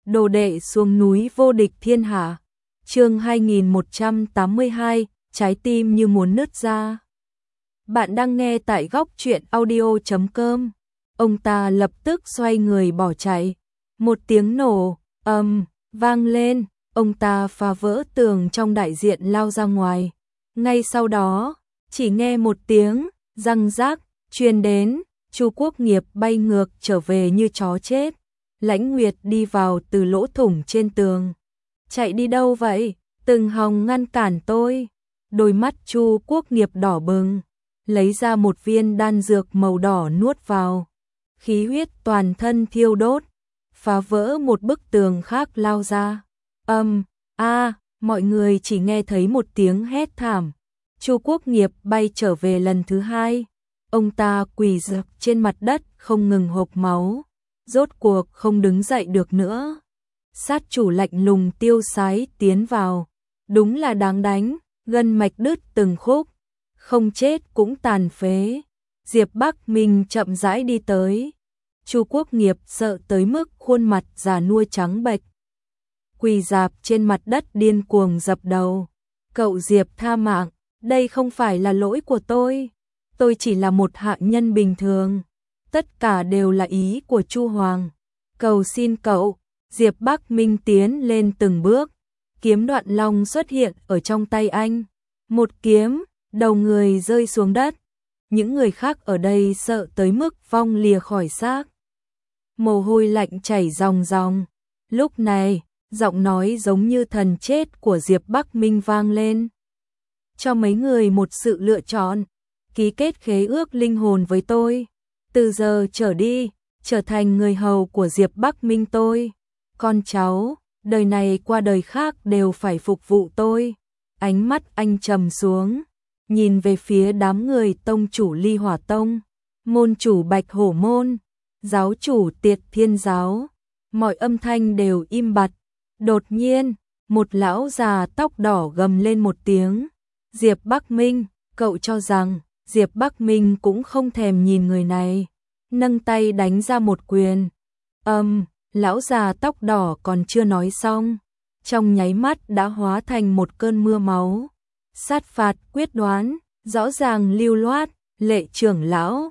Đồ đệ xuống núi vô địch thiên hạ. Chương 2182, trái tim như muốn nứt ra. Bạn đang nghe tại góc truyện audio.com. Ông ta lập tức xoay người bỏ chạy. Một tiếng nổ vang lên, ông ta phá vỡ tường trong đại diện lao ra ngoài. Ngay sau đó, chỉ nghe một tiếng răng rác truyền đến, Chu Quốc Nghiệp bay ngược trở về như chó chết. Lãnh Nguyệt đi vào từ lỗ thủng trên tường. Chạy đi đâu vậy? Từng hòng ngăn cản tôi. Đôi mắt Chu Quốc Nghiệp đỏ bừng, lấy ra một viên đan dược màu đỏ nuốt vào. Khí huyết toàn thân thiêu đốt, phá vỡ một bức tường khác lao ra. Mọi người chỉ nghe thấy một tiếng hét thảm. Chu Quốc Nghiệp bay trở về lần thứ hai. Ông ta quỳ dập trên mặt đất không ngừng hộc máu. Rốt cuộc không đứng dậy được nữa. Sát chủ lạnh lùng tiêu sái tiến vào. Đúng là đáng đánh, gân mạch đứt từng khúc. Không chết cũng tàn phế. Diệp Bắc Minh chậm rãi đi tới. Chu Quốc Nghiệp sợ tới mức khuôn mặt già nua trắng bệch. Quỳ rạp trên mặt đất điên cuồng dập đầu. Cậu Diệp tha mạng, đây không phải là lỗi của tôi. Tôi chỉ là một hạ nhân bình thường. Tất cả đều là ý của Chu Hoàng. Cầu xin cậu. Diệp Bắc Minh tiến lên từng bước. Kiếm Đoạn Long xuất hiện ở trong tay anh. Một kiếm, đầu người rơi xuống đất. Những người khác ở đây sợ tới mức vong lìa khỏi xác. Mồ hôi lạnh chảy ròng ròng. Lúc này, giọng nói giống như thần chết của Diệp Bắc Minh vang lên. Cho mấy người một sự lựa chọn. Ký kết khế ước linh hồn với tôi. Từ giờ trở đi, trở thành người hầu của Diệp Bắc Minh tôi. Con cháu, đời này qua đời khác đều phải phục vụ tôi. Ánh mắt anh trầm xuống, nhìn về phía đám người tông chủ Ly Hỏa Tông, môn chủ Bạch Hổ Môn, giáo chủ Tiệt Thiên Giáo. Mọi âm thanh đều im bặt. Đột nhiên, một lão già tóc đỏ gầm lên một tiếng. Diệp Bắc Minh, cậu cho rằng Diệp Bắc Minh cũng không thèm nhìn người này. Nâng tay đánh ra một quyền. Lão già tóc đỏ còn chưa nói xong. Trong nháy mắt đã hóa thành một cơn mưa máu. Sát phạt quyết đoán, rõ ràng lưu loát, Lệ trưởng lão,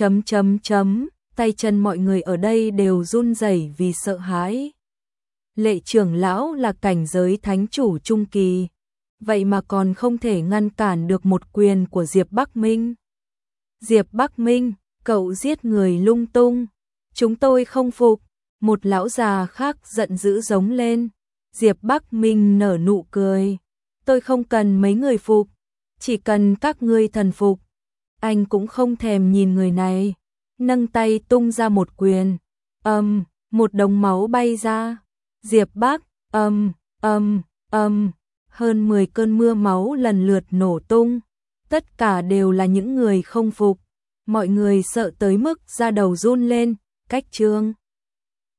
tay chân mọi người ở đây đều run rẩy vì sợ hãi. Lệ trưởng lão là cảnh giới thánh chủ trung kỳ. Vậy mà còn không thể ngăn cản được một quyền của Diệp Bắc Minh. Diệp Bắc Minh, cậu giết người lung tung. Chúng tôi không phục. Một lão già khác giận dữ giống lên. Diệp Bắc Minh nở nụ cười. Tôi không cần mấy người phục. Chỉ cần các ngươi thần phục. Anh cũng không thèm nhìn người này. Nâng tay tung ra một quyền. Một đống máu bay ra. Diệp Bắc, hơn 10 cơn mưa máu lần lượt nổ tung. Tất cả đều là những người không phục. Mọi người sợ tới mức da đầu run lên. Cách chương